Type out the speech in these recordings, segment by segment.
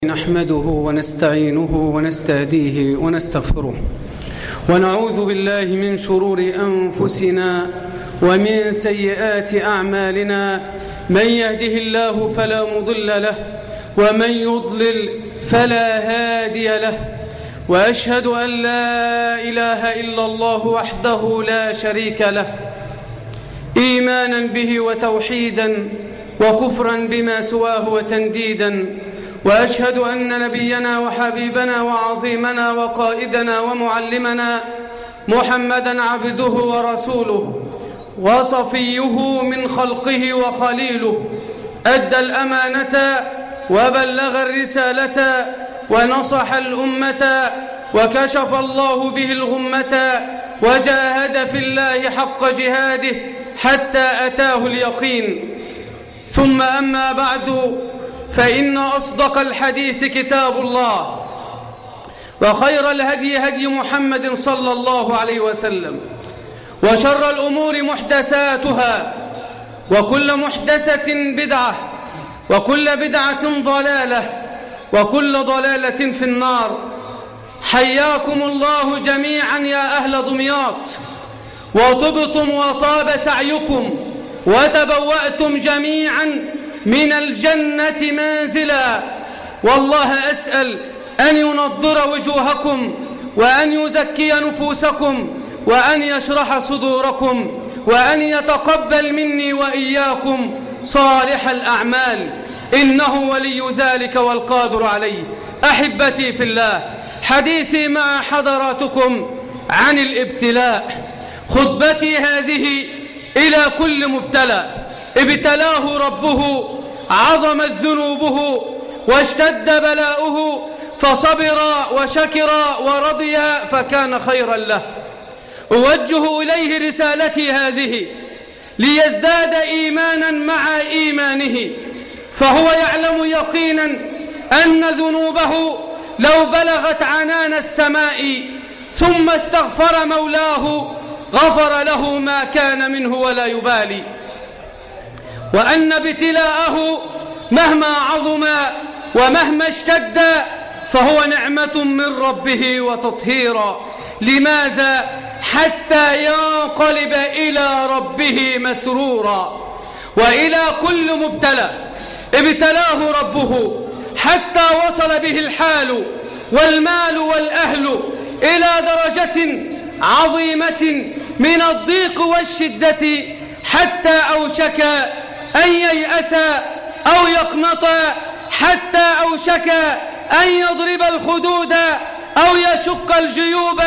نحمده ونستعينه ونستهديه ونستغفره ونعوذ بالله من شرور أنفسنا ومن سيئات أعمالنا. من يهده الله فلا مضل له ومن يضلل فلا هادي له، وأشهد أن لا إله إلا الله وحده لا شريك له، إيمانا به وتوحيدا وكفرا بما سواه وتنديدا. وأشهد أن نبينا وحبيبنا وعظيمنا وقائدنا ومعلمنا محمدا عبده ورسوله وصفيه من خلقه وخليله، أدى الأمانة وبلغ الرسالة ونصح الأمة وكشف الله به الغمة، وجاهد في الله حق جهاده حتى أتاه اليقين. ثم أما بعد، فإن أصدق الحديث كتاب الله، وخير الهدي هدي محمد صلى الله عليه وسلم، وشر الأمور محدثاتها، وكل محدثة بدعة، وكل بدعة ضلالة، وكل ضلالة في النار. حياكم الله جميعا يا أهل دمياط، وطبتم وطاب سعيكم، وتبوأتم جميعا من الجنة منزلا. والله أسأل أن ينضر وجوهكم، وأن يزكي نفوسكم، وأن يشرح صدوركم، وأن يتقبل مني وإياكم صالح الأعمال، إنه ولي ذلك والقادر عليه. أحبتي في الله، حديثي مع حضراتكم عن الابتلاء. خطبتي هذه إلى كل مبتلى ابتلاه ربه، عظمت ذنوبه واشتد بلاؤه، فصبر وشكر ورضي فكان خيرا له. أوجه إليه رسالتي هذه ليزداد إيمانا مع إيمانه، فهو يعلم يقينا أن ذنوبه لو بلغت عنان السماء ثم استغفر مولاه غفر له ما كان منه ولا يبالي، وأن ابتلاءه مهما عظم ومهما اشتد فهو نعمة من ربه وتطهيرا. لماذا؟ حتى ينقلب إلى ربه مسرورا. وإلى كل مبتلى ابتلاه ربه حتى وصل به الحال والمال والأهل إلى درجة عظيمة من الضيق والشدة، حتى أوشك أن ييأس أو يقنط، حتى أوشك أن يضرب الخدود أو يشق الجيوب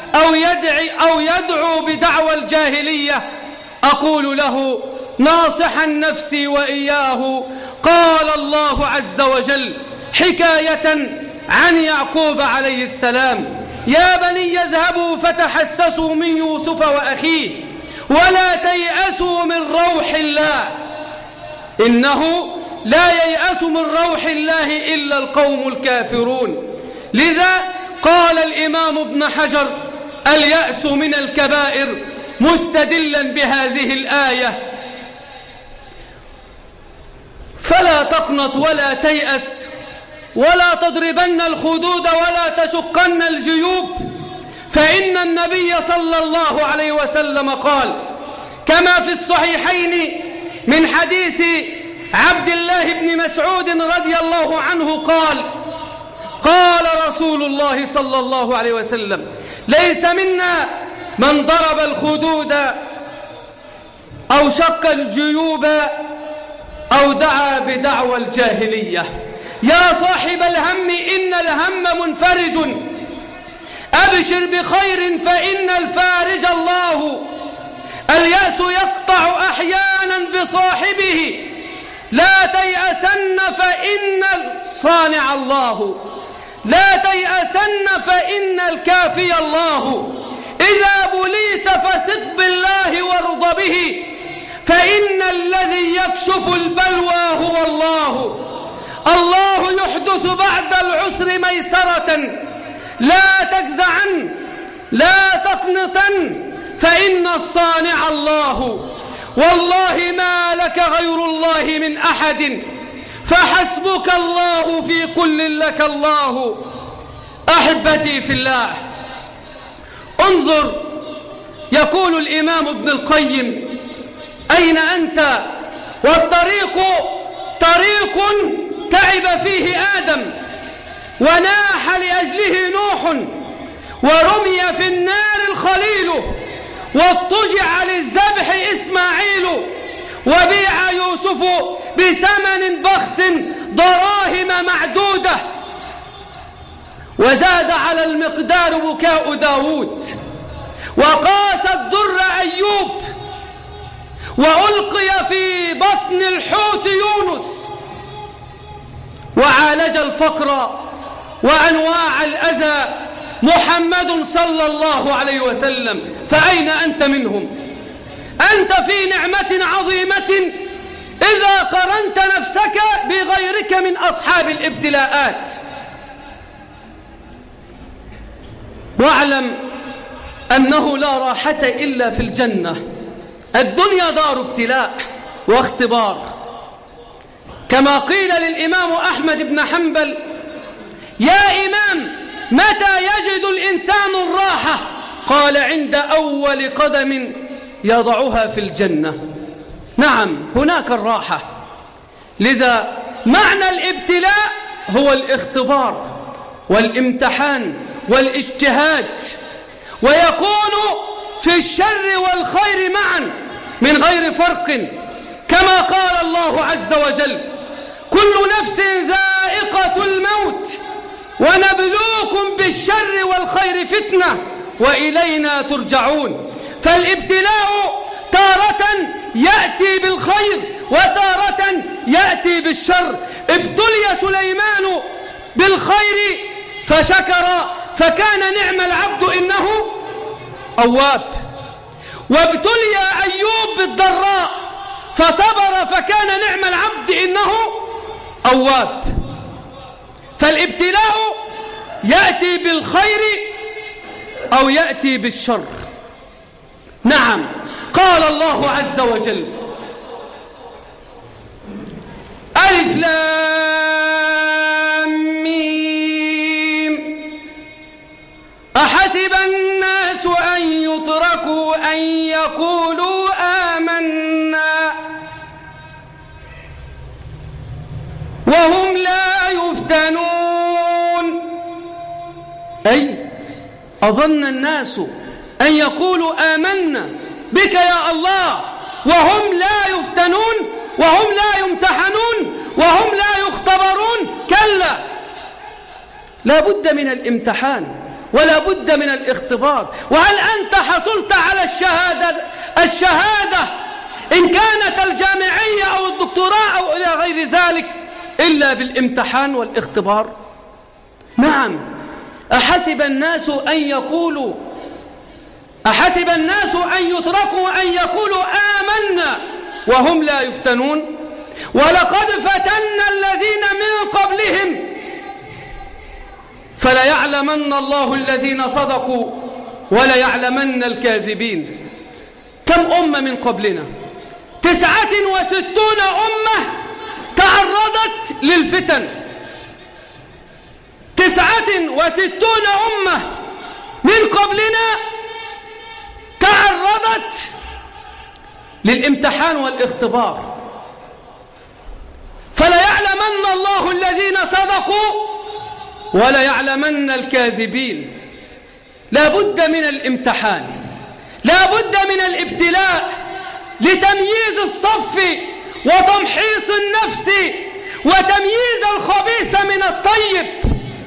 أو يدعو بدعوى الجاهلية. أقول له ناصحا نفسي وإياه، قال الله عز وجل حكاية عن يعقوب عليه السلام: يا بني اذهبوا فتحسسوا من يوسف وأخيه ولا تيأسوا من روح الله، إنه لا ييأس من روح الله إلا القوم الكافرون. لذا قال الإمام ابن حجر: اليأس من الكبائر، مستدلا بهذه الآية: فلا تقنط ولا تيأس ولا تضربن الخدود ولا تشقن الجيوب، فإن النبي صلى الله عليه وسلم قال كما في الصحيحين من حديث عبد الله بن مسعود رضي الله عنه قال رسول الله صلى الله عليه وسلم: ليس منا من ضرب الخدود أو شق الجيوب أو دعا بدعوى الجاهلية. يا صاحب الهم إن الهم منفرج، أبشر بخير فإن الفارج الله. اليأس يقطع أحيانا بصاحبه، لا تيأسن فإن الصانع الله، لا تيأسن فإن الكافي الله. إذا بليت فثق بالله وارض به، فإن الذي يكشف البلوى هو الله. الله يحدث بعد العسر ميسرة، لا تجزعن لا تقنطن، فإن الصانع الله. والله ما لك غير الله من أحد، فحسبك الله في كل لك الله. أحبتي في الله، انظر، يقول الإمام ابن القيم: أين أنت والطريق طريق تعب فيه آدم وناح لأجله نوح ورمي في النار الخليل واضطجع للذبح إسماعيل وبيع يوسف بثمن بخس دراهم معدودة وزاد على المقدار بكاء داود وقاس الدر أيوب وألقي في بطن الحوت يونس وعالج الفقر وأنواع الأذى محمد صلى الله عليه وسلم. فأين أنت منهم؟ أنت في نعمة عظيمة إذا قرنت نفسك بغيرك من أصحاب الابتلاءات. واعلم أنه لا راحة إلا في الجنة. الدنيا دار ابتلاء واختبار، كما قيل للإمام أحمد بن حنبل: يا إمام، متى يجد الإنسان الراحة؟ قال: عند أول قدم يضعها في الجنة. نعم، هناك الراحة. لذا معنى الابتلاء هو الاختبار والامتحان والاجتهاد، ويكون في الشر والخير معا من غير فرق، كما قال الله عز وجل: كل نفس ذائقة الموت ونبلوكم بالشر والخير فتنة وإلينا ترجعون. فالابتلاء تارة يأتي بالخير وتارة يأتي بالشر. ابتلي سليمان بالخير فشكر فكان نعم العبد إنه أواب، وابتلي أيوب بالضراء فصبر فكان نعم العبد إنه أواب. فالابتلاء يأتي بالخير أو يأتي بالشر. نعم، قال الله عز وجل: ألف لام ميم أحسب الناس أن يتركوا أن يقولوا آمنا وهم لا يفتنون. أي أظن الناس أن يقولوا آمنا بك يا الله وهم لا يفتنون وهم لا يمتحنون وهم لا يختبرون؟ كلا، لا بد من الامتحان ولا بد من الاختبار. وهل أنت حصلت على الشهادة إن كانت الجامعية أو الدكتوراه أو إلى غير ذلك إلا بالامتحان والاختبار؟ نعم. أحسب الناس أن يتركوا أن يقولوا آمنا وهم لا يفتنون ولقد فتنا الذين من قبلهم فليعلمن الله الذين صدقوا وليعلمن الكاذبين. كم أمة من قبلنا؟ 69 أمة تعرضت للفتن. 69 أمة من قبلنا تعرضت للامتحان والاختبار. فليعلمن الله الذين صدقوا وليعلمن الكاذبين. لا بد من الامتحان، لا بد من الابتلاء لتمييز الصف وتمحيص النفس وتمييز الخبيث من الطيب،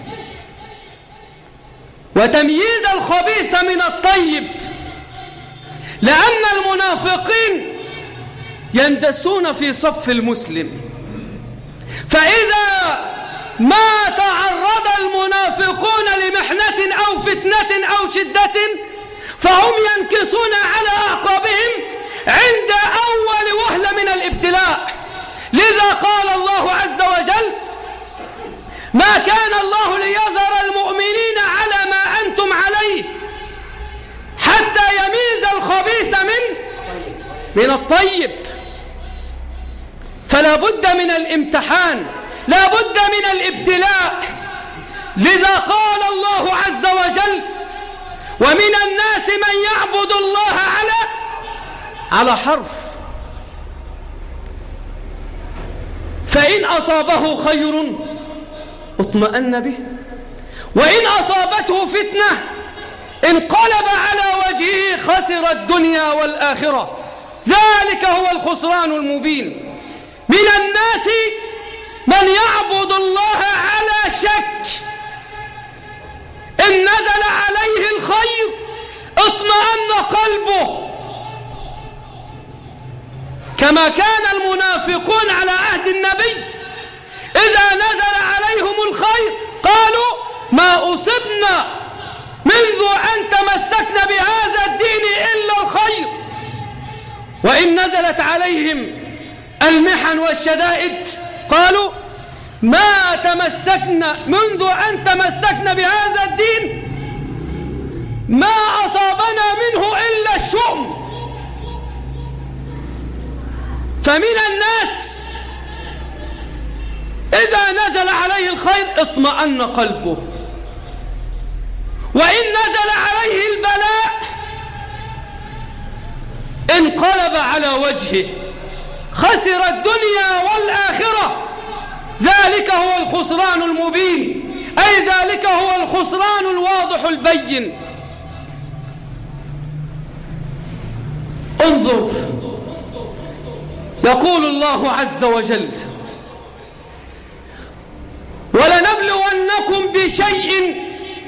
وتمييز الخبيث من الطيب. لأن المنافقين يندسون في صف المسلم، فإذا ما تعرض المنافقون لمحنة أو فتنة أو شدة فهم ينكسون على أعقابهم عند أول وهلة من الابتلاء. لذا قال الله عز وجل: ما كان الله ليذر المؤمنين على ما أنتم عليه حتى يميز الخبيث من الطيب. فلا بد من الامتحان، لا بد من الابتلاء. لذا قال الله عز وجل: ومن الناس من يعبد الله على حرف، فإن أصابه خير اطمأن به، وإن أصابته فتنة انقلب على وجهه خسر الدنيا والآخرة، ذلك هو الخسران المبين. من الناس من يعبد الله على شك، إن نزل عليه الخير اطمأن قلبه، كما كان المنافقون على عهد النبي إذا نزل عليهم الخير قالوا: ما أصبنا منذ أن تمسكنا بهذا الدين إلا الخير. وإن نزلت عليهم المحن والشدائد قالوا: ما تمسكنا منذ أن تمسكنا بهذا الدين ما أصابنا منه إلا الشؤم. فمن الناس إذا نزل عليه الخير اطمأن قلبه، وإن نزل عليه البلاء انقلب على وجهه خسر الدنيا والآخرة، ذلك هو الخسران المبين، أي ذلك هو الخسران الواضح البين. انظر، يقول الله عز وجل: ولنبلونكم بشيء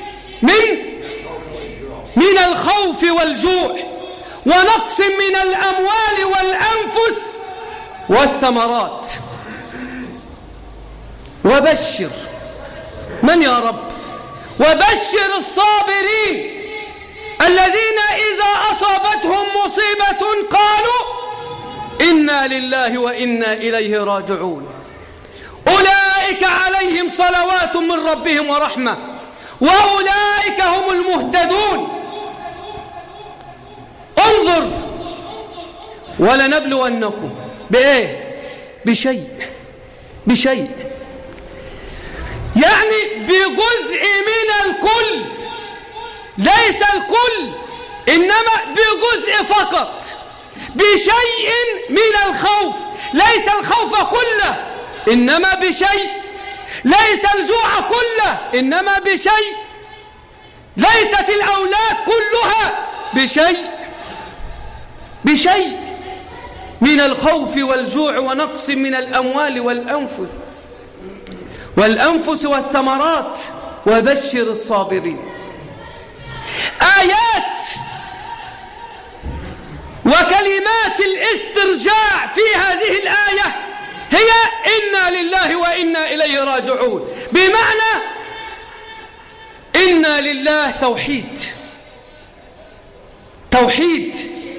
من الخوف والجوع ونقص من الأموال والأنفس والثمرات وبشر من يا رب؟ وبشر الصابرين الذين إذا أصابتهم مصيبة قالوا إنا لله وإنا إليه راجعون، أولئك عليهم صلوات من ربهم ورحمة وأولئك هم المهتدون. انظر، ولنبلونكم بإيه؟ بشيء يعني بجزء من الكل، ليس الكل إنما بجزء فقط، بشيء من الخوف، ليس الخوف كله إنما بشيء، ليس الجوع كله إنما بشيء، ليست الأولاد كلها بشيء من الخوف والجوع ونقص من الأموال والأنفس والثمرات وبشر الصابرين. آيات وكلمات الاسترجاع في هذه الآية هي إنا لله وإنا إليه راجعون، بمعنى إنا لله توحيد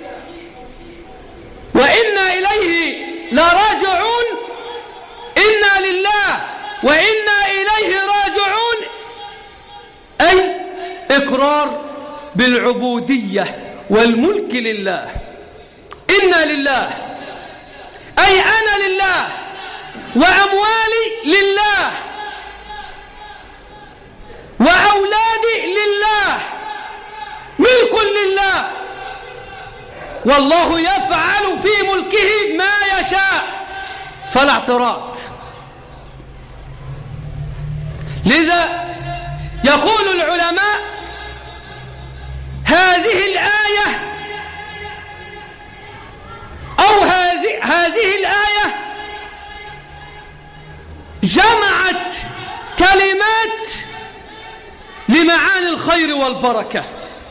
وإنا إليه لراجعون. إنا لله وإنا إليه راجعون أي إقرار بالعبودية والملك لله. إنا لله أي أنا لله وأموالي لله وأولادي لله، ملك لله، والله يفعل في ملكه ما يشاء فلا اعتراض. لذا يقول العلماء: هذه الآية أو هذه الآية جمعت كلمات لمعاني الخير والبركة،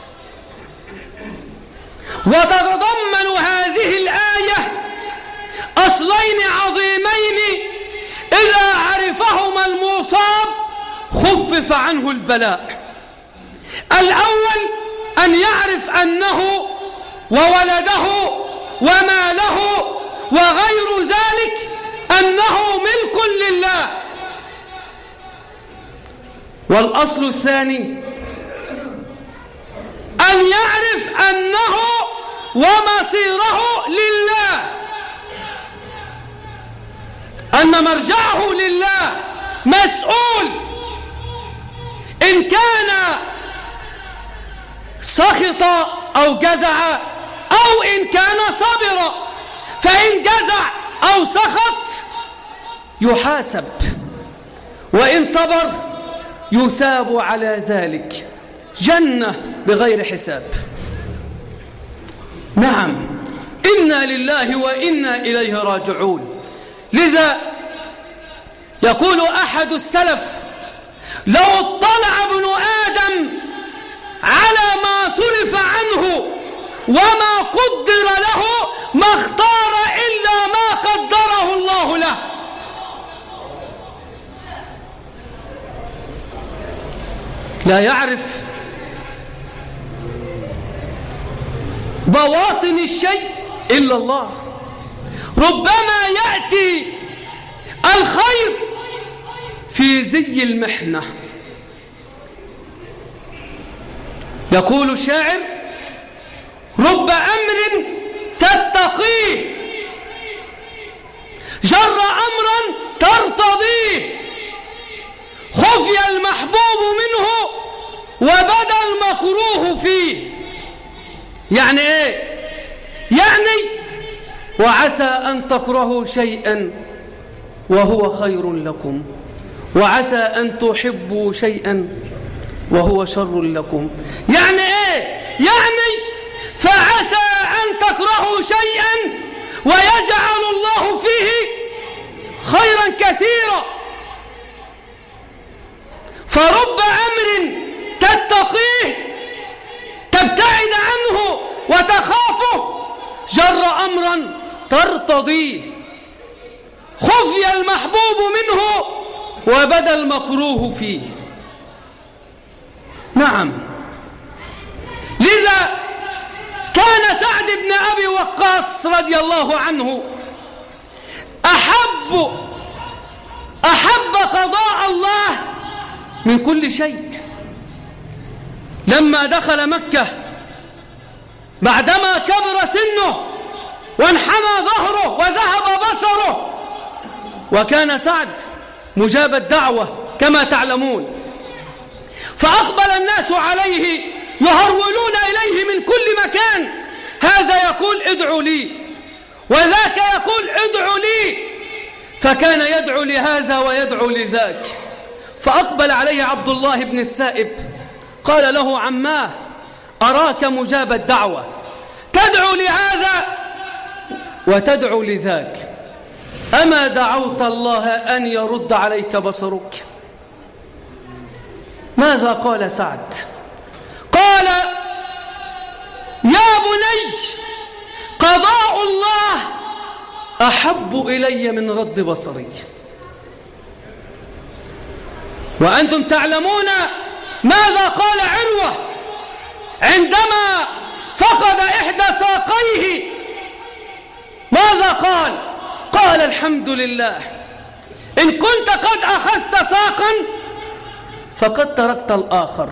وتتضمن هذه الآية أصلين عظيمين إذا عرفهما المصاب خفف عنه البلاء. الأول أن يعرف أنه وولده وماله وغير ذلك أنه ملك لله. والأصل الثاني أن يعرف أنه ومصيره لله، أن مرجعه لله مسؤول إن كان سخط أو جزع أو إن كان صبر، فإن جزع أو سخط يحاسب، وإن صبر يثاب على ذلك جنة بغير حساب. نعم، إنا لله وإنا إليه راجعون. لذا يقول أحد السلف: لو اطلع ابن آدم على ما صرف عنه وما قدر له ما اختار إلا ما قدره الله له. لا يعرف بواطن الشيء إلا الله. ربما يأتي الخير في زي المحنة. يقول الشاعر: رب أمر تتقيه جر أمرا ترتضيه، خفي المحبوب منه وبدا المكروه فيه. يعني ايه؟ يعني وعسى أن تكرهوا شيئا وهو خير لكم، وعسى أن تحبوا شيئا وهو شر لكم. يعني ايه؟ يعني فعسى أن تكرهوا شيئا ويجعل الله فيه خيرا كثيرا. فرب أمر تتقيه تبتعد عنه وتخافه جر أمرا ترتضيه، خفي المحبوب منه وبدا المكروه فيه. نعم، لذا كان سعد بن أبي وقاص رضي الله عنه أحب قضاء الله من كل شيء. لما دخل مكة بعدما كبر سنه وانحنى ظهره وذهب بصره، وكان سعد مجاب الدعوة كما تعلمون، فأقبل الناس عليه يهرولون إليه من كل مكان، هذا يقول ادعوا لي وذاك يقول ادعوا لي، فكان يدعو لهذا ويدعو لذاك. فأقبل عليه عبد الله بن السائب قال له: عماه، أراك مجاب الدعوة، تدعو لهذا وتدعو لذاك، أما دعوت الله أن يرد عليك بصرك؟ ماذا قال سعد؟ قال: يا بني، قضاء الله أحب إلي من رد بصري. وأنتم تعلمون ماذا قال عروة عندما فقد إحدى ساقيه؟ ماذا قال؟ قال: الحمد لله، إن كنت قد أخذت ساقا فقد تركت الآخر.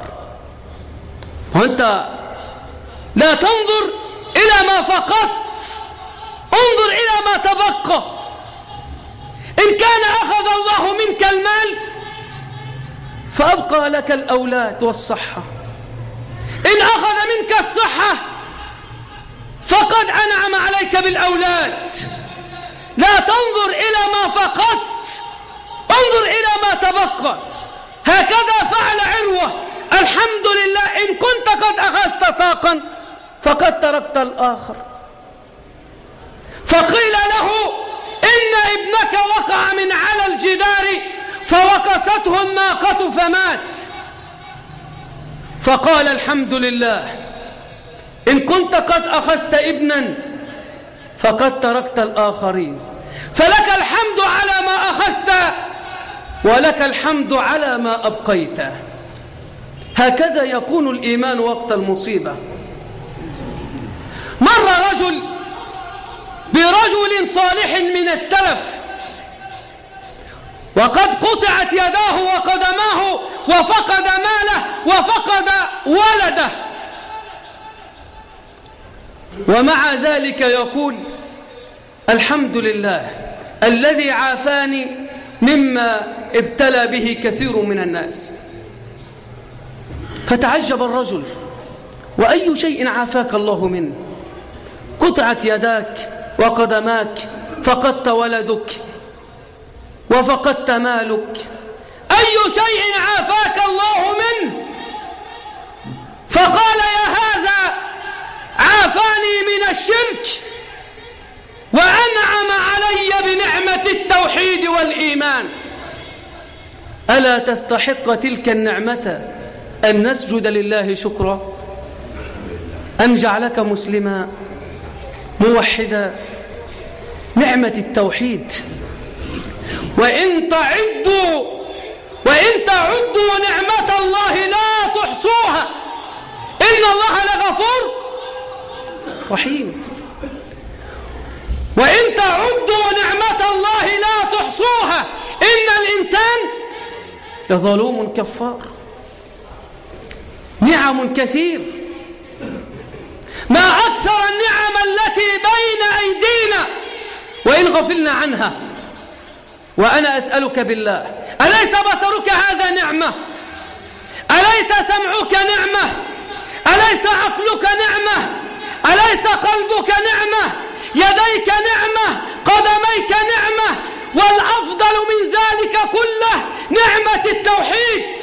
وأنت لا تنظر إلى ما فقدت، انظر إلى ما تبقى. إن كان أخذ الله منك المال فأبقى لك الأولاد والصحة، إن أخذ منك الصحة فقد أنعم عليك بالأولاد. لا تنظر إلى ما فقدت، انظر إلى ما تبقى. هكذا فعل عروة: الحمد لله، إن كنت قد أخذت ساقا فقد تركت الآخر. فقيل له: إن ابنك وقع من على الجدار فوقسته الناقة فمات. فقال: الحمد لله، إن كنت قد أخذت ابنا فقد تركت الآخرين، فلك الحمد على ما أخذت ولك الحمد على ما أبقيت. هكذا يكون الإيمان وقت المصيبة. مر رجل برجل صالح من السلف وقد قطعت يداه وقدماه وفقد ماله وفقد ولده، ومع ذلك يقول: الحمد لله، الذي عافاني مما ابتلى به كثير من الناس. فتعجب الرجل: وأي شيء عافاك الله منه؟ قطعت يداك وقدماك، فقدت ولدك وفقدت مالك، أي شيء عافاك الله منه؟ فقال: يا هذا عافاني من الشرك وأنعم علي بنعمة التوحيد والإيمان. ألا تستحق تلك النعمة أن نسجد لله شكرا؟ أن جعلك مسلما موحدا. نعمة التوحيد، وإن تعدوا نعمة الله لا تحصوها إن الله لغفور رحيم. وإن تعدوا نعمة الله لا تحصوها إن الإنسان لظلوم كفار. نعم كثير، ما أكثر النعم التي بين أيدينا وإن غفلنا عنها. وأنا أسألك بالله، أليس بصرك هذا نعمة؟ أليس سمعك نعمة؟ أليس عقلك نعمة؟ أليس قلبك نعمة؟ يديك نعمة؟ قدميك نعمة؟ والأفضل من ذلك كله نعمة التوحيد.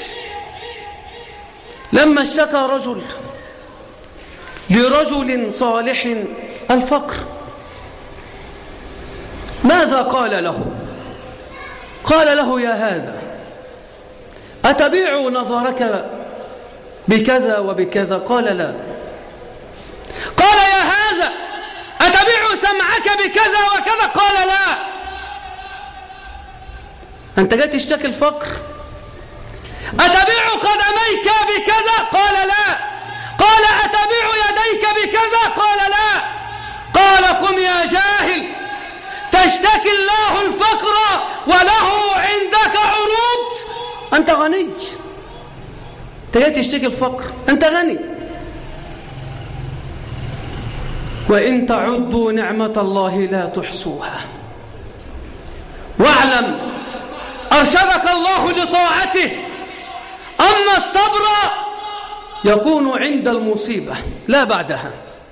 لما اشتكى رجل لرجل صالح الفقر، ماذا قال له؟ قال له: يا هذا أتبيع نظرك بكذا وبكذا؟ قال: لا. قال: يا هذا أتبيع سمعك بكذا وكذا؟ قال: لا. أنت جاي تشتكي الفقر؟ أتبيع قدميك بكذا؟ قال: لا. قال: أتبيع يديك بكذا؟ قال: لا. قال: قم يا جاهل، تشتكي الله الفقر وله عندك عروض. أنت غني، أنت جاي تشتكي الفقر، أنت غني. وإن تعدوا نعمة الله لا تحصوها. واعلم أرشدك الله لطاعته أن الصبر يكون عند المصيبة لا بعدها.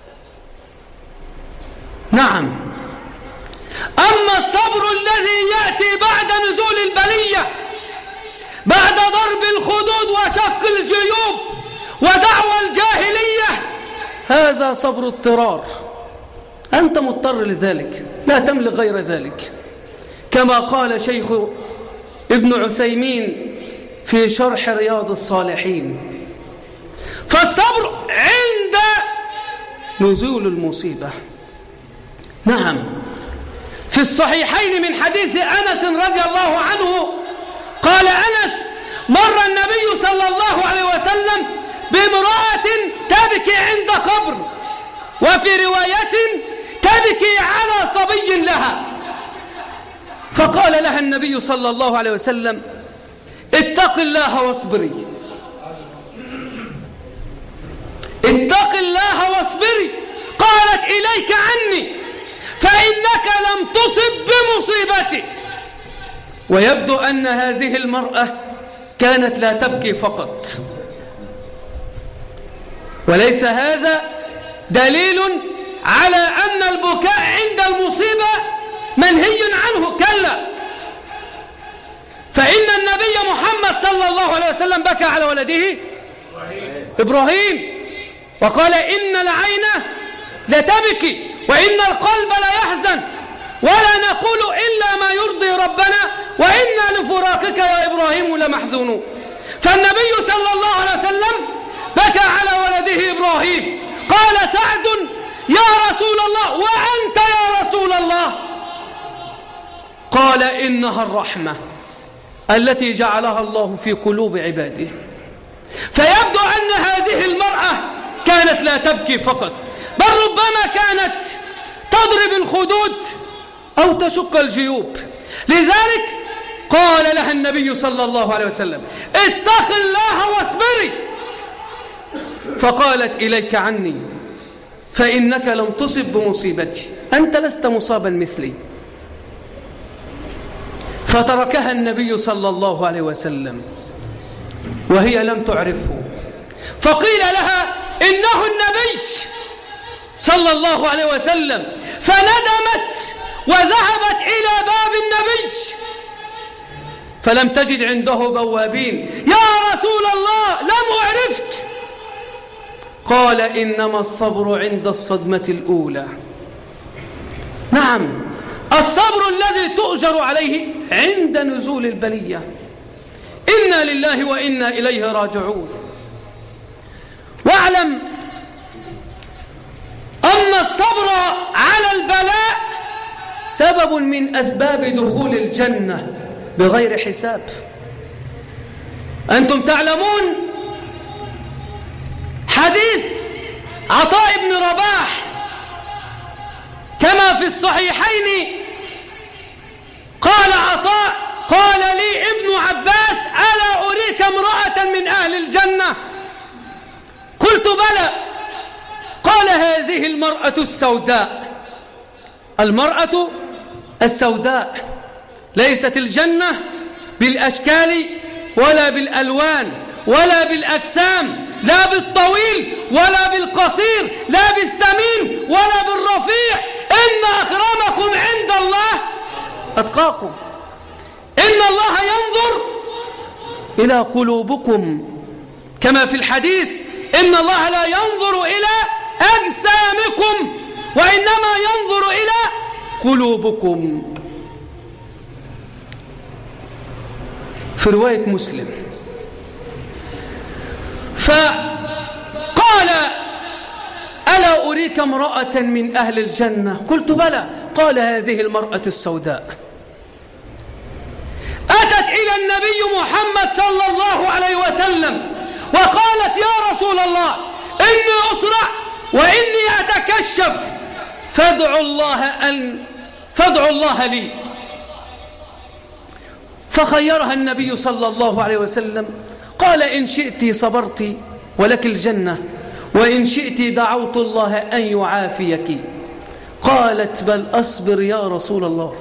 نعم، أما الصبر الذي يأتي بعد نزول البلية، بعد ضرب الخدود وشق الجيوب ودعوى الجاهلية، هذا صبر اضطرار، أنت مضطر لذلك، لا تملك غير ذلك، كما قال شيخ ابن عثيمين في شرح رياض الصالحين. فالصبر عند نزول المصيبة. نعم، في الصحيحين من حديث أنس رضي الله عنه قال أنس: مر النبي صلى الله عليه وسلم بامرأة تبكي عند قبر، وفي رواية تبكي على صبي لها، فقال لها النبي صلى الله عليه وسلم: اتق الله واصبري، اتق الله واصبري. قالت: إليك عني، فإنك لم تصب بمصيبتي. ويبدو أن هذه المرأة كانت لا تبكي فقط، وليس هذا دليل على أن البكاء عند المصيبة منهي عنه، كلا، فإن النبي محمد صلى الله عليه وسلم بكى على ولده إبراهيم، وقال: إن العين لتبكي وإن القلب ليحزن، ولا نقول إلا ما يرضي ربنا، وإنا لفراقك يا إبراهيم لمحزونون. فالنبي صلى الله عليه وسلم بكى على ولده إبراهيم. قال سعد: يا رسول الله، وأنت يا رسول الله؟ قال: إنها الرحمة التي جعلها الله في قلوب عباده. فيبدو أن هذه المرأة كانت لا تبكي فقط، بل ربما كانت تضرب الخدود أو تشق الجيوب. لذلك قال لها النبي صلى الله عليه وسلم: اتق الله واصبري. فقالت: إليك عني، فإنك لم تصب بمصيبتي، أنت لست مصابا مثلي. فتركها النبي صلى الله عليه وسلم وهي لم تعرفه، فقيل لها إنه النبي صلى الله عليه وسلم، فندمت وذهبت إلى باب النبي فلم تجد عنده بوابين. يا رسول الله لم أعرفك. قال إنما الصبر عند الصدمة الأولى. نعم، الصبر الذي تؤجر عليه عند نزول البلية. إنا لله وإنا إليه راجعون. واعلم أن الصبر على البلاء سبب من أسباب دخول الجنة بغير حساب. أنتم تعلمون حديث عطاء بن رباح كما في الصحيحين، قال عطاء: قال لي ابن عباس: ألا أريك امرأة من أهل الجنة؟ قلت: بلى. قال: هذه المرأة السوداء. المرأة السوداء. ليست الجنة بالأشكال ولا بالألوان ولا بالأجسام، لا بالطويل ولا بالقصير، لا بالثمين ولا بالرفيع. إن أكرمكم عند الله أتقاكم. إن الله ينظر إلى قلوبكم، كما في الحديث: إن الله لا ينظر إلى أجسامكم وإنما ينظر إلى قلوبكم. في رواية مسلم: فقال: ألا أريك امرأة من أهل الجنة؟ قلت: بلى. قال: هذه المرأة السوداء. أتت إلى النبي محمد صلى الله عليه وسلم وقالت: يا رسول الله، إني أسرع وإني أتكشف، فادعوا الله لي. فخيرها النبي صلى الله عليه وسلم، قال: إن شئت صبرت ولك الجنة، وإن شئت دعوت الله أن يعافيك. قالت: بل أصبر يا رسول الله.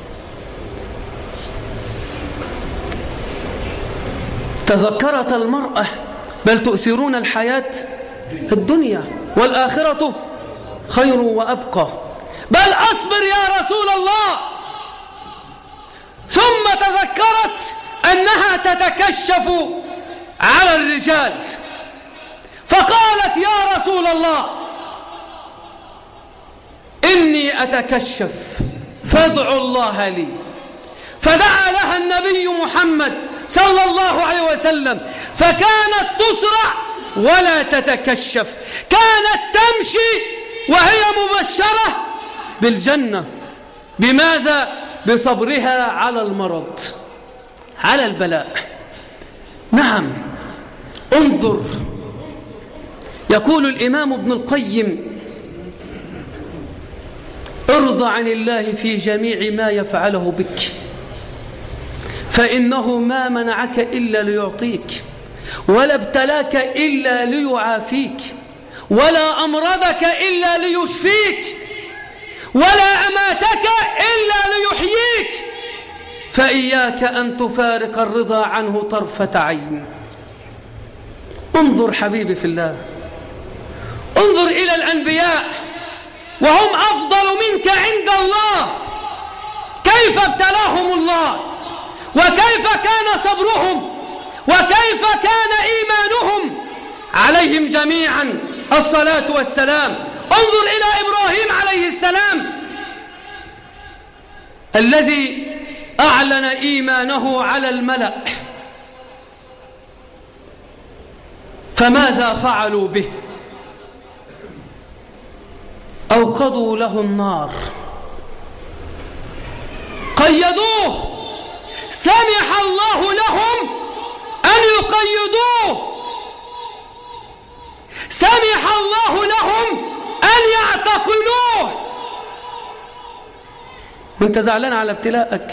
تذكرت المرأة: بل تؤثرون الحياة الدنيا والآخرة خير وأبقى. بل أصبر يا رسول الله. ثم تذكرت أنها تتكشف على الرجال، فقالت: يا رسول الله، إني أتكشف، فادعوا الله لي. فدعا لها النبي محمد صلى الله عليه وسلم، فكانت تسرع ولا تتكشف، كانت تمشي وهي مبشرة بالجنة. بماذا؟ بصبرها على المرض، على البلاء. نعم، انظر، يقول الإمام ابن القيم: ارضى عن الله في جميع ما يفعله بك، فإنه ما منعك إلا ليعطيك، ولا ابتلاك إلا ليعافيك، ولا أمرضك إلا ليشفيك، ولا أماتك إلا ليحييك. فإياك أن تفارق الرضا عنه طرفة عين. انظر حبيبي في الله، انظر إلى الأنبياء وهم أفضل منك عند الله، كيف ابتلاهم الله، وكيف كان صبرهم، وكيف كان إيمانهم عليهم جميعا الصلاة والسلام. انظر إلى إبراهيم عليه السلام الذي أعلن إيمانه على الملأ، فماذا فعلوا به؟ أوقدوا له النار، قيدوه، سمح الله لهم أن يقيدوه، سمح الله لهم أن يعتقلوه. وانت زعلان على ابتلاءك،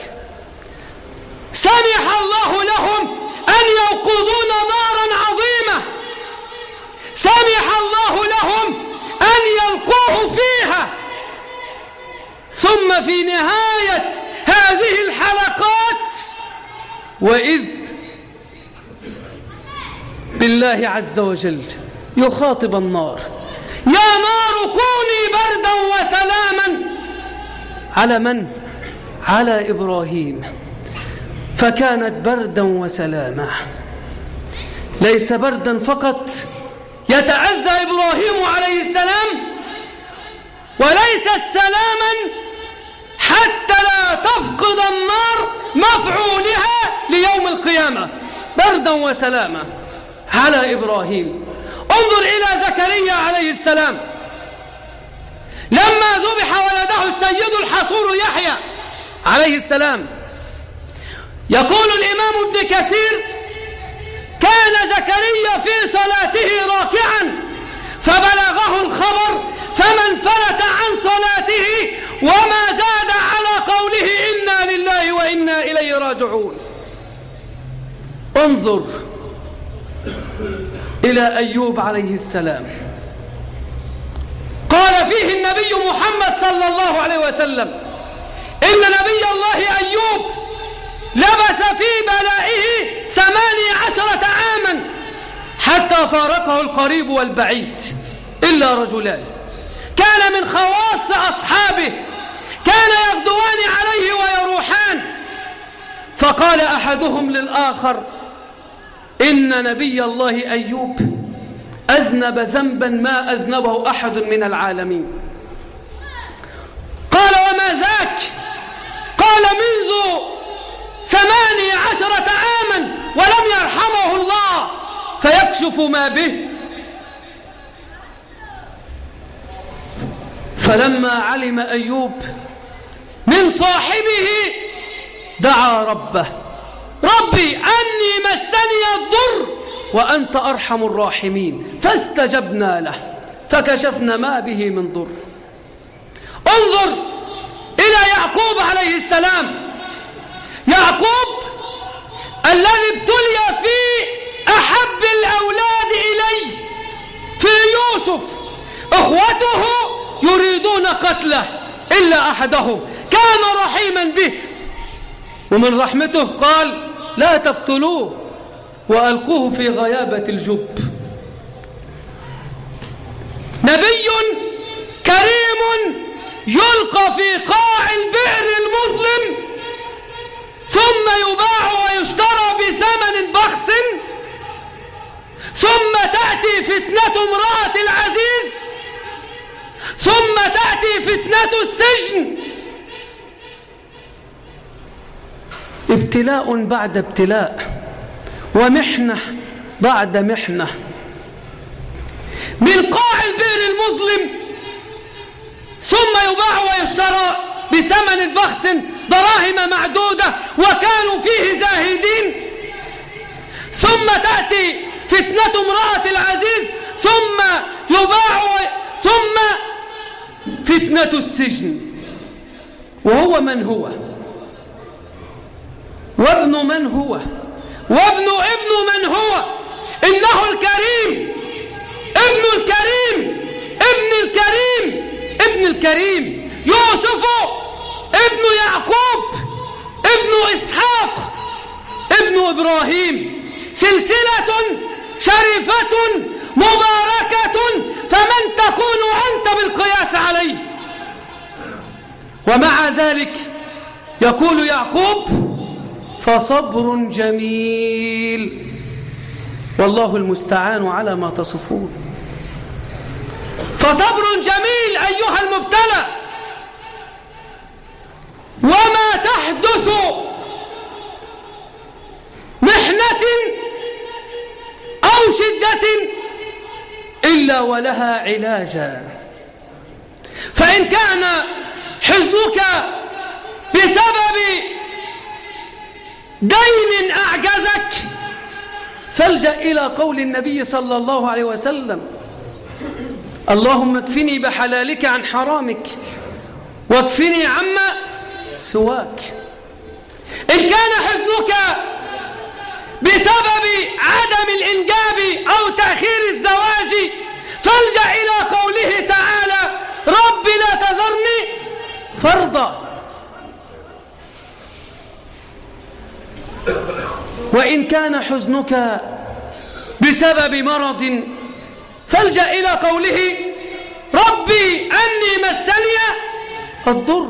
سمح الله لهم أن يوقدون نارا عظيمة، سمح الله لهم أن يلقوه فيها. ثم في نهاية هذه الحلقات وإذ بالله عز وجل يخاطب النار: يا نار كوني بردا وسلاما على من؟ على إبراهيم. فكانت بردا وسلاما، ليس بردا فقط يتعزى إبراهيم عليه السلام، وليست سلاما حتى لا تفقد النار مفعولها ليوم القيامة، بردا وسلاما على إبراهيم. انظر إلى زكريا عليه السلام لما ذبح ولده السيد الحصور يحيى عليه السلام. يقول الإمام ابن كثير: كان زكريا في صلاته راكعا فبلغه الخبر فما انفلت عن صلاته وما زاد على قوله إنا لله وإنا إليه راجعون. انظر إلى أيوب عليه السلام، قال فيه النبي محمد صلى الله عليه وسلم: إن نبي الله أيوب لبث في بلائه 18 عاما حتى فارقه القريب والبعيد إلا رجلان كان من خواص أصحابه كان يغدوان عليه ويروحان. فقال أحدهم للآخر: إن نبي الله أيوب أذنب ذنبا ما أذنبه أحد من العالمين. قال: وما ذاك؟ قال: منذ 18 عاما ولم يرحمه الله فيكشف ما به. فلما علم أيوب من صاحبه دعا ربه: ربي أني مسني الضر وأنت أرحم الراحمين، فاستجبنا له فكشفنا ما به من ضر. انظر إلى يعقوب عليه السلام، يعقوب الذي ابتلي في أحب الأولاد إليه في يوسف، أخوته يريدون قتله إلا أحدهم كان رحيما به، ومن رحمته قال: لا تقتلوه وألقوه في غيابة الجب. نبي كريم يلقى في قاع البئر المظلم ثم يباع ويشترى بثمن بخس، ثم تأتي فتنة امرأة العزيز، ثم تأتي فتنة السجن. ابتلاء بعد ابتلاء ومحنة بعد محنة. من قاع البئر المظلم ثم يباع ويشترى بثمن بخس دراهم معدودة وكانوا فيه زاهدين، ثم تأتي فتنة امرأة العزيز، ثم يباع ثم فتنة السجن. وهو من هو؟ وابن من هو؟ وابن من هو؟ إنه الكريم، ابن الكريم، ابن الكريم يوسف ابن يعقوب ابن إسحاق ابن إبراهيم، سلسلة شريفة مباركة، فمن تكون أنت بالقياس عليه؟ ومع ذلك يقول يعقوب: فصبر جميل والله المستعان على ما تصفون. فصبر جميل أيها المبتلى، وما تحدث محنة أو شدة إلا ولها علاجا. فإن كان حزنك بسبب دين أعجزك فالجأ إلى قول النبي صلى الله عليه وسلم: اللهم اكفني بحلالك عن حرامك واكفني عما سواك. إن كان حزنك بسبب عدم الإنجاب أو تأخير الزواج فالجأ إلى قوله تعالى: رب لا تذرني فردا. وإن كان حزنك بسبب مرض فالجأ إلى قوله ربي أني مسني الضر.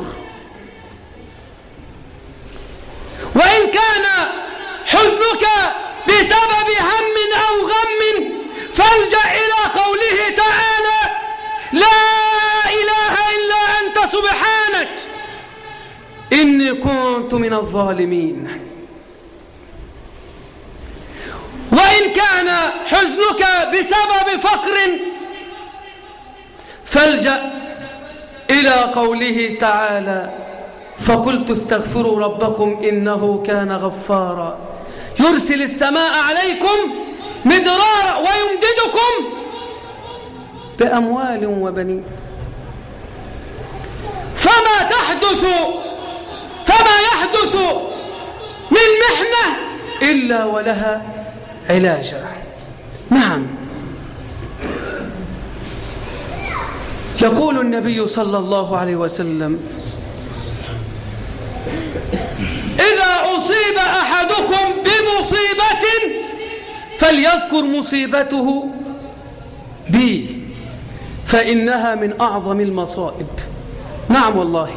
وإن كان حزنك بسبب هم أو غم فالجأ إلى قوله تعالى لا إله إلا أنت سبحانك إني كنت من الظالمين. وإن كان حزنك بسبب فقر فالجأ إلى قوله تعالى فقلت استغفروا ربكم إنه كان غفارا يرسل السماء عليكم مدرارا ويمددكم بأموال وبنين. فما يحدث من محنة إلا ولها علاجا. نعم. يقول النبي صلى الله عليه وسلم إذا أصيب أحدكم بمصيبة فليذكر مصيبته بي فإنها من أعظم المصائب. نعم والله.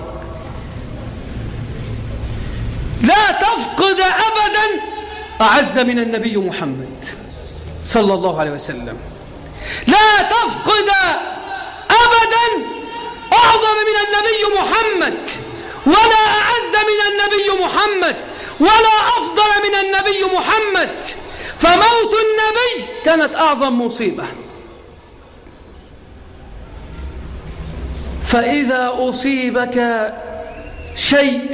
لا تفقد أبدا أعز من النبي محمد صلى الله عليه وسلم. لا تفقد أبدا أعظم من النبي محمد ولا أعز من النبي محمد ولا أفضل من النبي محمد. فموت النبي كانت أعظم مصيبة. فإذا أصيبك شيء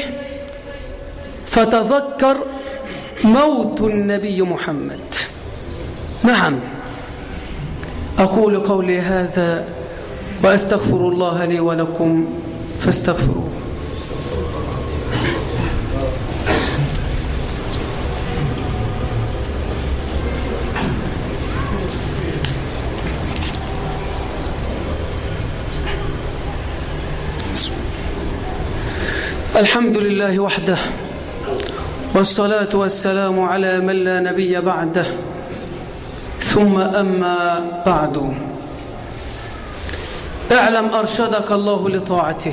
فتذكر موت النبي محمد. نعم. أقول قولي هذا وأستغفر الله لي ولكم فاستغفروه. الحمد لله وحده والصلاة والسلام على من لا نبي بعده ثم أما بعد. اعلم أرشدك الله لطاعته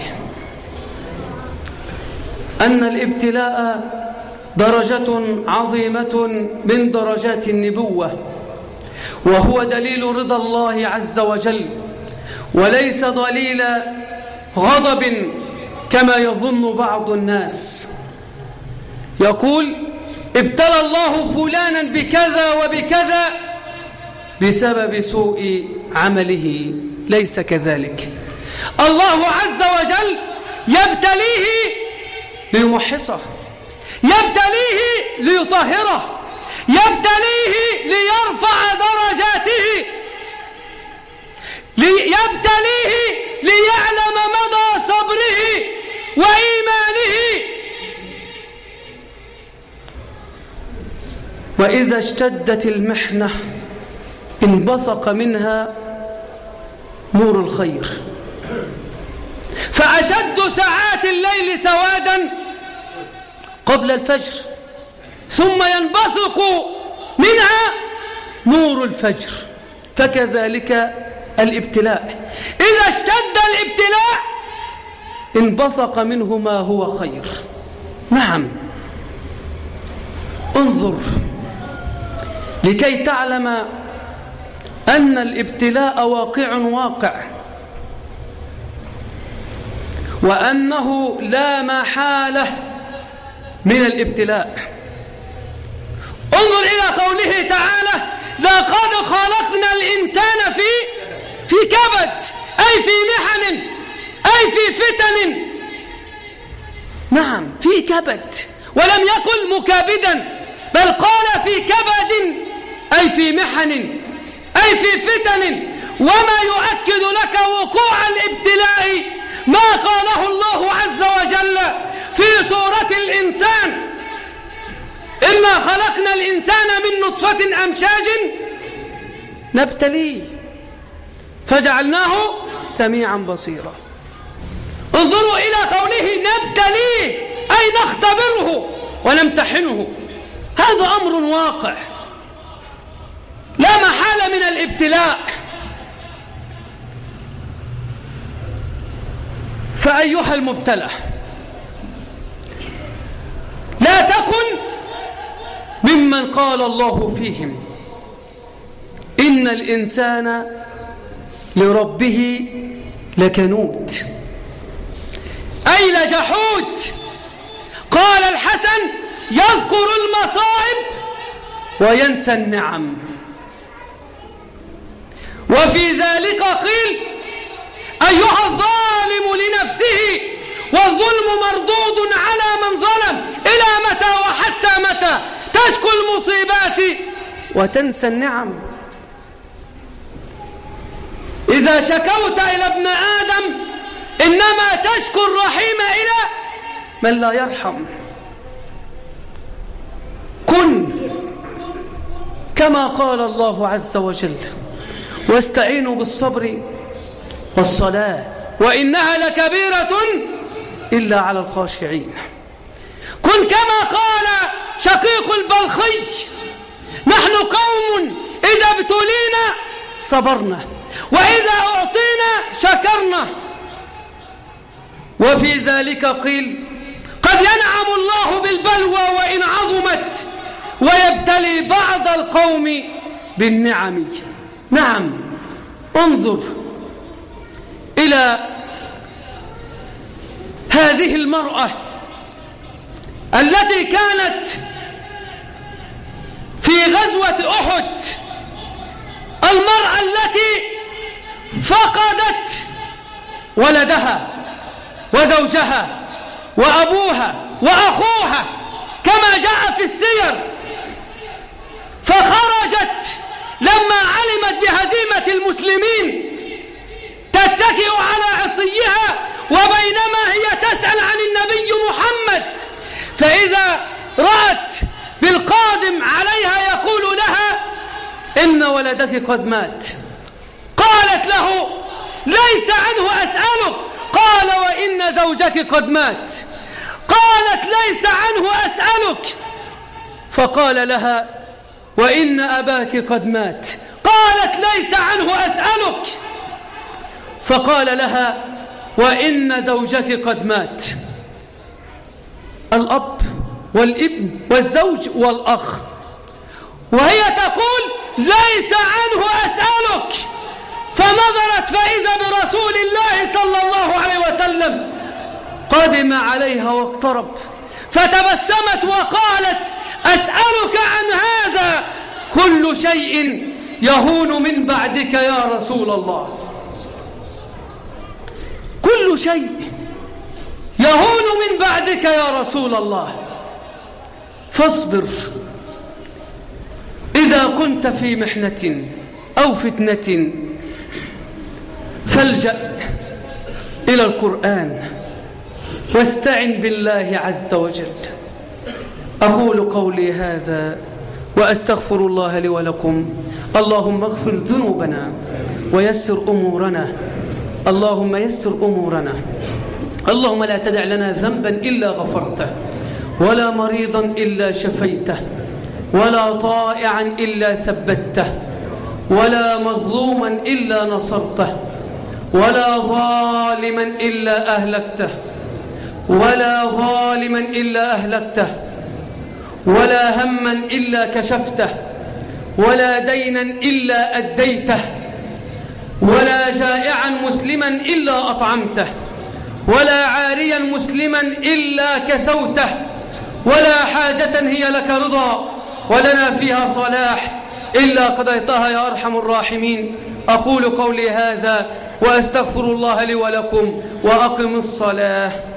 أن الابتلاء درجة عظيمة من درجات النبوة وهو دليل رضا الله عز وجل وليس دليل غضب كما يظن بعض الناس. يقول ابتلى الله فلانا بكذا وبكذا بسبب سوء عمله. ليس كذلك. الله عز وجل يبتليه ليمحصه، يبتليه ليطهره، يبتليه ليرفع درجاته، يبتليه ليعلم مدى صبره وإيمانه. وإذا اشتدت المحنة انبثق منها نور الخير. فأشد ساعات الليل سوادا قبل الفجر ثم ينبثق منها نور الفجر. فكذلك الابتلاء إذا اشتد الابتلاء انبثق منه ما هو خير. نعم. انظر لكي تعلم أن الابتلاء واقع وأنه لا محالة من الابتلاء. انظر إلى قوله تعالى لقد خلقنا الإنسان في كبد أي في محن أي في فتن. نعم في كبد ولم يقل مكابدا بل قال في كبد أي في محن أي في فتن. وما يؤكد لك وقوع الابتلاء ما قاله الله عز وجل في سورة الإنسان إنا خلقنا الإنسان من نطفة أمشاج نبتليه فجعلناه سميعا بصيرا. انظروا إلى قوله نبتليه أي نختبره ونمتحنه. هذا أمر واقع لا محالة من الابتلاء. فأيها المبتلى، لا تكن ممن قال الله فيهم إن الإنسان لربه لكنود، أي لجحود. قال الحسن: يذكر المصائب وينسى النعم. وفي ذلك قيل: أيها الظالم لنفسه والظلم مردود على من ظلم، إلى متى وحتى متى تشكو المصيبات وتنسى النعم؟ إذا شكوت إلى ابن آدم إنما تشكو الرحيم إلى من لا يرحم. كن كما قال الله عز وجل: واستعينوا بالصبر والصلاة وإنها لكبيرة إلا على الخاشعين. كن كما قال شقيق البلخي: نحن قوم إذا ابتلينا صبرنا وإذا أعطينا شكرنا. وفي ذلك قيل: قد ينعم الله بالبلوى وإن عظمت ويبتلي بعض القوم بالنعم. نعم، انظر إلى هذه المرأة التي كانت في غزوة أحد، المرأة التي فقدت ولدها وزوجها وأبوها وأخوها كما جاء في السير، فخرجت لما علمت بهزيمة المسلمين تتكئ على عصيها، وبينما هي تسأل عن النبي محمد، فإذا رأت بالقادم عليها يقول لها: إن ولدك قد مات. قالت له: ليس عنه أسألك. قال: وإن زوجك قد مات. قالت: ليس عنه أسألك. فقال لها: وإن أباك قد مات. قالت: ليس عنه أسألك. فقال لها: وإن زوجك قد مات. الأب والابن والزوج والأخ، وهي تقول: ليس عنه أسألك. فنظرت فإذا برسول الله صلى الله عليه وسلم قدم عليها واقترب، فتبسمت وقالت: أسألك عن هذا، كل شيء يهون من بعدك يا رسول الله. كل شيء يهون من بعدك يا رسول الله. فاصبر إذا كنت في محنة أو فتنة، فالجأ إلى القرآن واستعن بالله عز وجل. أقول قولي هذا وأستغفر الله لي ولكم. اللهم اغفر ذنوبنا ويسر أمورنا، اللهم يسر أمورنا. اللهم لا تدع لنا ذنبا إلا غفرته، ولا مريضا إلا شفيته، ولا طائعا إلا ثبته، ولا مظلوما إلا نصرته، ولا ظالما إلا أهلكته، ولا ظالما إلا أهلكته، ولا هما إلا كشفته، ولا دينا إلا أديته، ولا جائعا مسلما إلا أطعمته، ولا عاريا مسلما إلا كسوته، ولا حاجة هي لك رضا ولنا فيها صلاح إلا قضيتها يا أرحم الراحمين. أقول قولي هذا وأستغفر الله لي ولكم، وأقم الصلاة.